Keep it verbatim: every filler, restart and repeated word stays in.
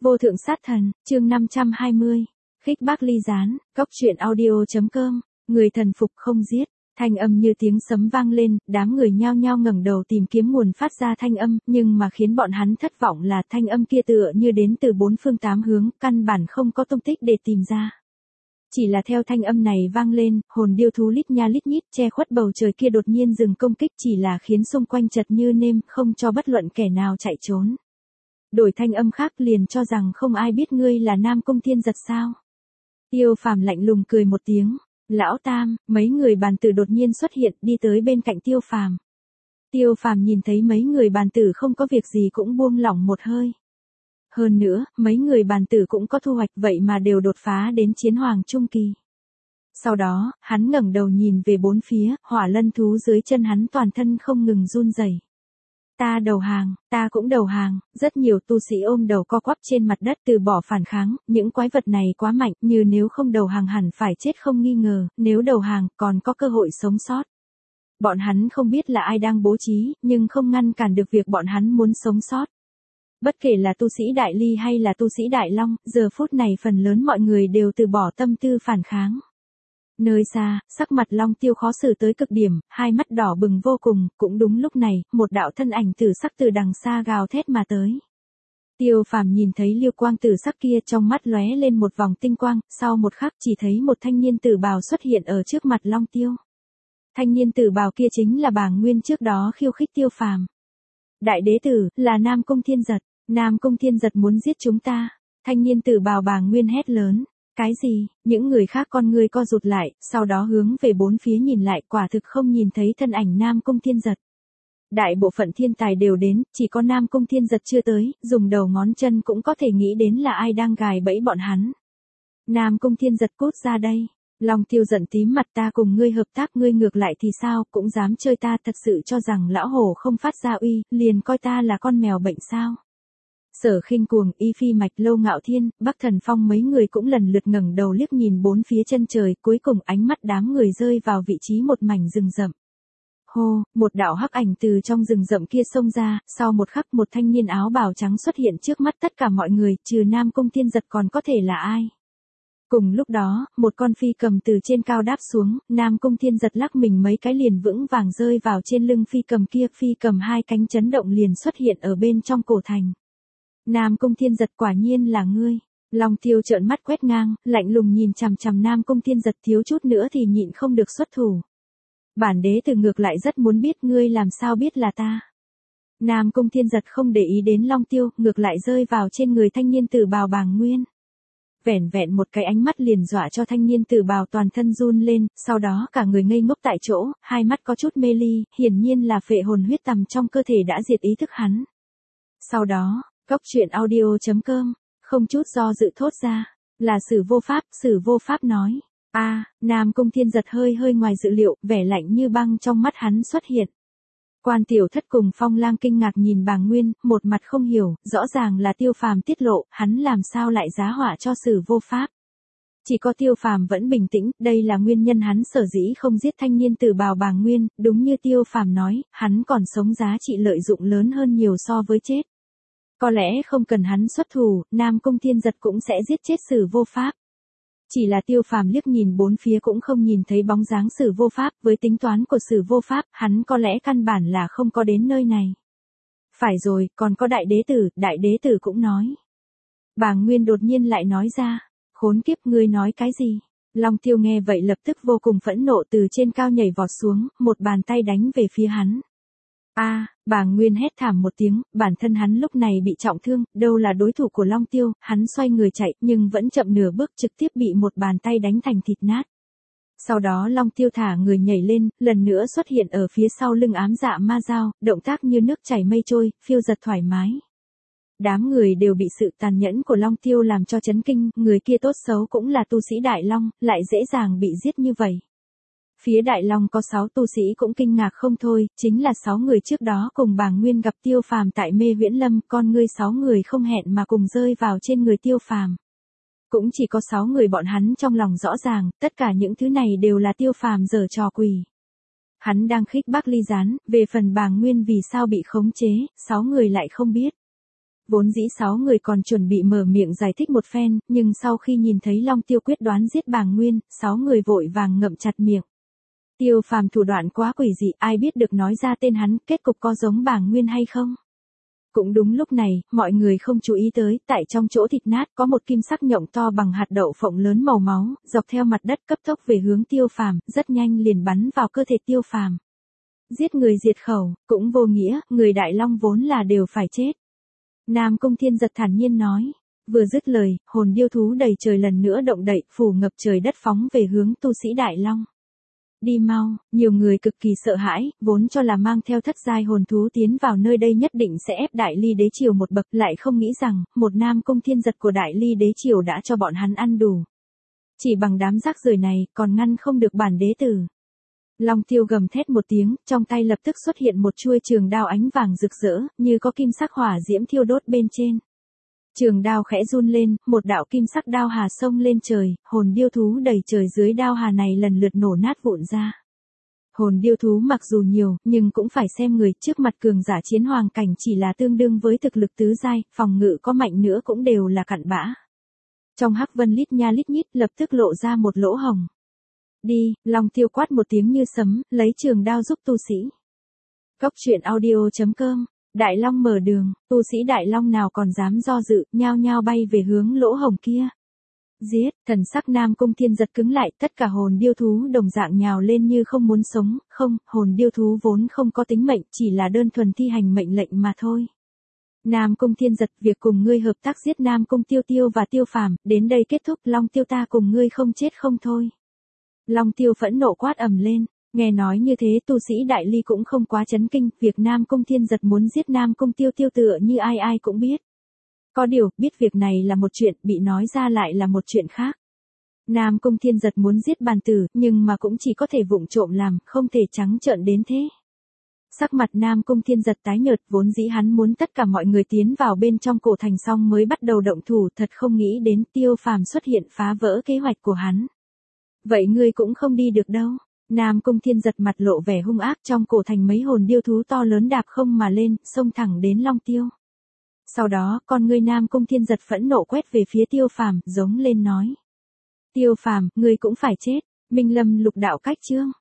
Vô thượng sát thần, chương năm trăm hai mươi. Khích bác ly gián, cóc truyện audio chấm com, người thần phục không giết. Thanh âm như tiếng sấm vang lên, đám người nhao nhao ngẩng đầu tìm kiếm nguồn phát ra thanh âm, nhưng mà khiến bọn hắn thất vọng là thanh âm kia tựa như đến từ bốn phương tám hướng, căn bản không có tung tích để tìm ra. Chỉ là theo thanh âm này vang lên, hồn điêu thú lít nha lít nhít che khuất bầu trời kia đột nhiên dừng công kích, chỉ là khiến xung quanh chật như nêm, không cho bất luận kẻ nào chạy trốn. Đổi thanh âm khác liền cho rằng không ai biết ngươi là Nam Cung Thiên Giật sao. Tiêu Phàm lạnh lùng cười một tiếng. Lão Tam, mấy người bàn tử đột nhiên xuất hiện đi tới bên cạnh Tiêu Phàm. Tiêu Phàm nhìn thấy mấy người bàn tử không có việc gì cũng buông lỏng một hơi. Hơn nữa, mấy người bàn tử cũng có thu hoạch vậy mà đều đột phá đến chiến hoàng trung kỳ. Sau đó, hắn ngẩng đầu nhìn về bốn phía, hỏa lân thú dưới chân hắn toàn thân không ngừng run rẩy. Ta đầu hàng, ta cũng đầu hàng, rất nhiều tu sĩ ôm đầu co quắp trên mặt đất từ bỏ phản kháng, những quái vật này quá mạnh, như nếu không đầu hàng hẳn phải chết không nghi ngờ, nếu đầu hàng còn có cơ hội sống sót. Bọn hắn không biết là ai đang bố trí, nhưng không ngăn cản được việc bọn hắn muốn sống sót. Bất kể là tu sĩ Đại Ly hay là tu sĩ Đại Long, giờ phút này phần lớn mọi người đều từ bỏ tâm tư phản kháng. Nơi xa, sắc mặt Long Tiêu khó xử tới cực điểm, hai mắt đỏ bừng vô cùng, cũng đúng lúc này, một đạo thân ảnh tử sắc từ đằng xa gào thét mà tới. Tiêu Phàm nhìn thấy liêu quang tử sắc kia trong mắt lóe lên một vòng tinh quang, sau một khắc chỉ thấy một thanh niên tử bào xuất hiện ở trước mặt Long Tiêu. Thanh niên tử bào kia chính là Bàng Nguyên trước đó khiêu khích Tiêu Phàm. Đại đế tử, là Nam Cung Thiên Giật, Nam Cung Thiên Giật muốn giết chúng ta. Thanh niên tử bào Bàng Nguyên hét lớn. Cái gì? Những người khác con ngươi co rụt lại, sau đó hướng về bốn phía nhìn lại, quả thực không nhìn thấy thân ảnh Nam Cung Thiên Giật. Đại bộ phận thiên tài đều đến, chỉ có Nam Cung Thiên Giật chưa tới, dùng đầu ngón chân cũng có thể nghĩ đến là ai đang gài bẫy bọn hắn. Nam Cung Thiên Giật cút ra đây. Long Tiêu giận tím mặt, ta cùng ngươi hợp tác, ngươi ngược lại thì sao, cũng dám chơi ta, thật sự cho rằng lão hổ không phát ra uy, liền coi ta là con mèo bệnh sao. Sở Khinh Cuồng, Y Phi Mạch, Lâu Ngạo Thiên, Bắc Thần Phong mấy người cũng lần lượt ngẩng đầu liếc nhìn bốn phía chân trời, cuối cùng ánh mắt đám người rơi vào vị trí một mảnh rừng rậm. Hô, một đạo hắc ảnh từ trong rừng rậm kia xông ra, sau một khắc một thanh niên áo bào trắng xuất hiện trước mắt tất cả mọi người, trừ Nam Cung Thiên Giật còn có thể là ai. Cùng lúc đó, một con phi cầm từ trên cao đáp xuống, Nam Cung Thiên Giật lắc mình mấy cái liền vững vàng rơi vào trên lưng phi cầm kia, phi cầm hai cánh chấn động liền xuất hiện ở bên trong cổ thành. Nam Cung Thiên Giật, quả nhiên là ngươi. Long Tiêu trợn mắt quét ngang, lạnh lùng nhìn chằm chằm Nam Cung Thiên Giật, thiếu chút nữa thì nhịn không được xuất thủ. Bản đế tử ngược lại rất muốn biết ngươi làm sao biết là ta. Nam Cung Thiên Giật không để ý đến Long Tiêu, ngược lại rơi vào trên người thanh niên tử bào Bàng Nguyên. Vẻn vẹn một cái ánh mắt liền dọa cho thanh niên tử bào toàn thân run lên, sau đó cả người ngây ngốc tại chỗ, hai mắt có chút mê ly, hiển nhiên là phệ hồn huyết tầm trong cơ thể đã diệt ý thức hắn. Sau đó, cóc truyện audio chấm com, không chút do dự thốt ra, là Sử Vô Pháp, Sử Vô Pháp nói. A, à, Nam Cung Thiên Giật hơi hơi ngoài dự liệu, vẻ lạnh như băng trong mắt hắn xuất hiện. Quan Tiểu Thất cùng Phong Lang kinh ngạc nhìn Bàng Nguyên, một mặt không hiểu, rõ ràng là Tiêu Phàm tiết lộ, hắn làm sao lại giá họa cho Sử Vô Pháp. Chỉ có Tiêu Phàm vẫn bình tĩnh, đây là nguyên nhân hắn sở dĩ không giết thanh niên tử bào Bàng Nguyên, đúng như Tiêu Phàm nói, hắn còn sống giá trị lợi dụng lớn hơn nhiều so với chết. Có lẽ không cần hắn xuất thủ, Nam Cung Thiên Giật cũng sẽ giết chết Sử Vô Pháp. Chỉ là Tiêu Phàm liếc nhìn bốn phía cũng không nhìn thấy bóng dáng Sử Vô Pháp, với tính toán của Sử Vô Pháp, hắn có lẽ căn bản là không có đến nơi này. Phải rồi, còn có đại đế tử, đại đế tử cũng nói. Bàng Nguyên đột nhiên lại nói ra, khốn kiếp, ngươi nói cái gì? Long Tiêu nghe vậy lập tức vô cùng phẫn nộ, từ trên cao nhảy vọt xuống, một bàn tay đánh về phía hắn. A, à, Bàng Nguyên hét thảm một tiếng, bản thân hắn lúc này bị trọng thương, đâu là đối thủ của Long Tiêu, hắn xoay người chạy, nhưng vẫn chậm nửa bước trực tiếp bị một bàn tay đánh thành thịt nát. Sau đó Long Tiêu thả người nhảy lên, lần nữa xuất hiện ở phía sau lưng ám dạ ma dao, động tác như nước chảy mây trôi, phiêu giật thoải mái. Đám người đều bị sự tàn nhẫn của Long Tiêu làm cho chấn kinh, người kia tốt xấu cũng là tu sĩ Đại Long, lại dễ dàng bị giết như vậy. Phía Đại Long có sáu tu sĩ cũng kinh ngạc không thôi, chính là sáu người trước đó cùng Bàng Nguyên gặp Tiêu Phàm tại Mê Huyễn Lâm, con ngươi sáu người không hẹn mà cùng rơi vào trên người Tiêu Phàm. Cũng chỉ có sáu người bọn hắn trong lòng rõ ràng, tất cả những thứ này đều là Tiêu Phàm giở trò quỷ. Hắn đang khích bác ly gián, về phần Bàng Nguyên vì sao bị khống chế, sáu người lại không biết. Vốn dĩ sáu người còn chuẩn bị mở miệng giải thích một phen, nhưng sau khi nhìn thấy Long Tiêu quyết đoán giết Bàng Nguyên, sáu người vội vàng ngậm chặt miệng. Tiêu Phàm thủ đoạn quá quỷ dị, ai biết được nói ra tên hắn, kết cục có giống Bàng Nguyên hay không? Cũng đúng lúc này, mọi người không chú ý tới, tại trong chỗ thịt nát có một kim sắc nhộng to bằng hạt đậu phộng lớn màu máu, dọc theo mặt đất cấp tốc về hướng Tiêu Phàm, rất nhanh liền bắn vào cơ thể Tiêu Phàm. Giết người diệt khẩu, cũng vô nghĩa, người Đại Long vốn là đều phải chết. Nam Cung Thiên Giật thản nhiên nói. Vừa dứt lời, hồn điêu thú đầy trời lần nữa động đậy, phủ ngập trời đất phóng về hướng tu sĩ Đại Long. Đi mau, nhiều người cực kỳ sợ hãi, vốn cho là mang theo thất giai hồn thú tiến vào nơi đây nhất định sẽ ép Đại Ly Đế Triều một bậc, lại không nghĩ rằng, một Nam Cung Thiên Giật của Đại Ly Đế Triều đã cho bọn hắn ăn đủ. Chỉ bằng đám rác rưởi này, còn ngăn không được bản đế tử. Long Tiêu gầm thét một tiếng, trong tay lập tức xuất hiện một chuôi trường đao ánh vàng rực rỡ, như có kim sắc hỏa diễm thiêu đốt bên trên. Trường đao khẽ run lên, một đạo kim sắc đao hà xông lên trời, hồn điêu thú đầy trời dưới đao hà này lần lượt nổ nát vụn ra. Hồn điêu thú mặc dù nhiều, nhưng cũng phải xem người, trước mặt cường giả chiến hoàng cảnh chỉ là tương đương với thực lực tứ giai, phòng ngự có mạnh nữa cũng đều là cặn bã. Trong hắc vân lít nha lít nhít lập tức lộ ra một lỗ hồng. Đi, Long Tiêu quát một tiếng như sấm, lấy trường đao giúp tu sĩ. Cốc truyện audio chấm com. Đại Long mở đường, tu sĩ Đại Long nào còn dám do dự, nhao nhao bay về hướng lỗ hồng kia. Giết, thần sắc Nam Cung Thiên Giật cứng lại, tất cả hồn điêu thú đồng dạng nhào lên như không muốn sống, không, hồn điêu thú vốn không có tính mệnh, chỉ là đơn thuần thi hành mệnh lệnh mà thôi. Nam Cung Thiên Giật, việc cùng ngươi hợp tác giết Nam Cung Tiêu Tiêu và Tiêu Phàm, đến đây kết thúc, Long Tiêu ta cùng ngươi không chết không thôi. Long Tiêu phẫn nộ quát ầm lên. Nghe nói như thế tu sĩ Đại Ly cũng không quá chấn kinh, việc Nam Cung Thiên Giật muốn giết Nam Cung Tiêu Tiêu tựa như ai ai cũng biết. Có điều, biết việc này là một chuyện, bị nói ra lại là một chuyện khác. Nam Cung Thiên Giật muốn giết bàn tử, nhưng mà cũng chỉ có thể vụng trộm làm, không thể trắng trợn đến thế. Sắc mặt Nam Cung Thiên Giật tái nhợt, vốn dĩ hắn muốn tất cả mọi người tiến vào bên trong cổ thành xong mới bắt đầu động thủ, thật không nghĩ đến Tiêu Phàm xuất hiện phá vỡ kế hoạch của hắn. Vậy ngươi cũng không đi được đâu. Nam Cung Thiên Giật mặt lộ vẻ hung ác, trong cổ thành mấy hồn điêu thú to lớn đạp không mà lên, xông thẳng đến Long Tiêu. Sau đó, con ngươi Nam Cung Thiên Giật phẫn nộ quét về phía Tiêu Phàm, giống lên nói. Tiêu Phàm, ngươi cũng phải chết. Minh Lâm lục đạo cách chương.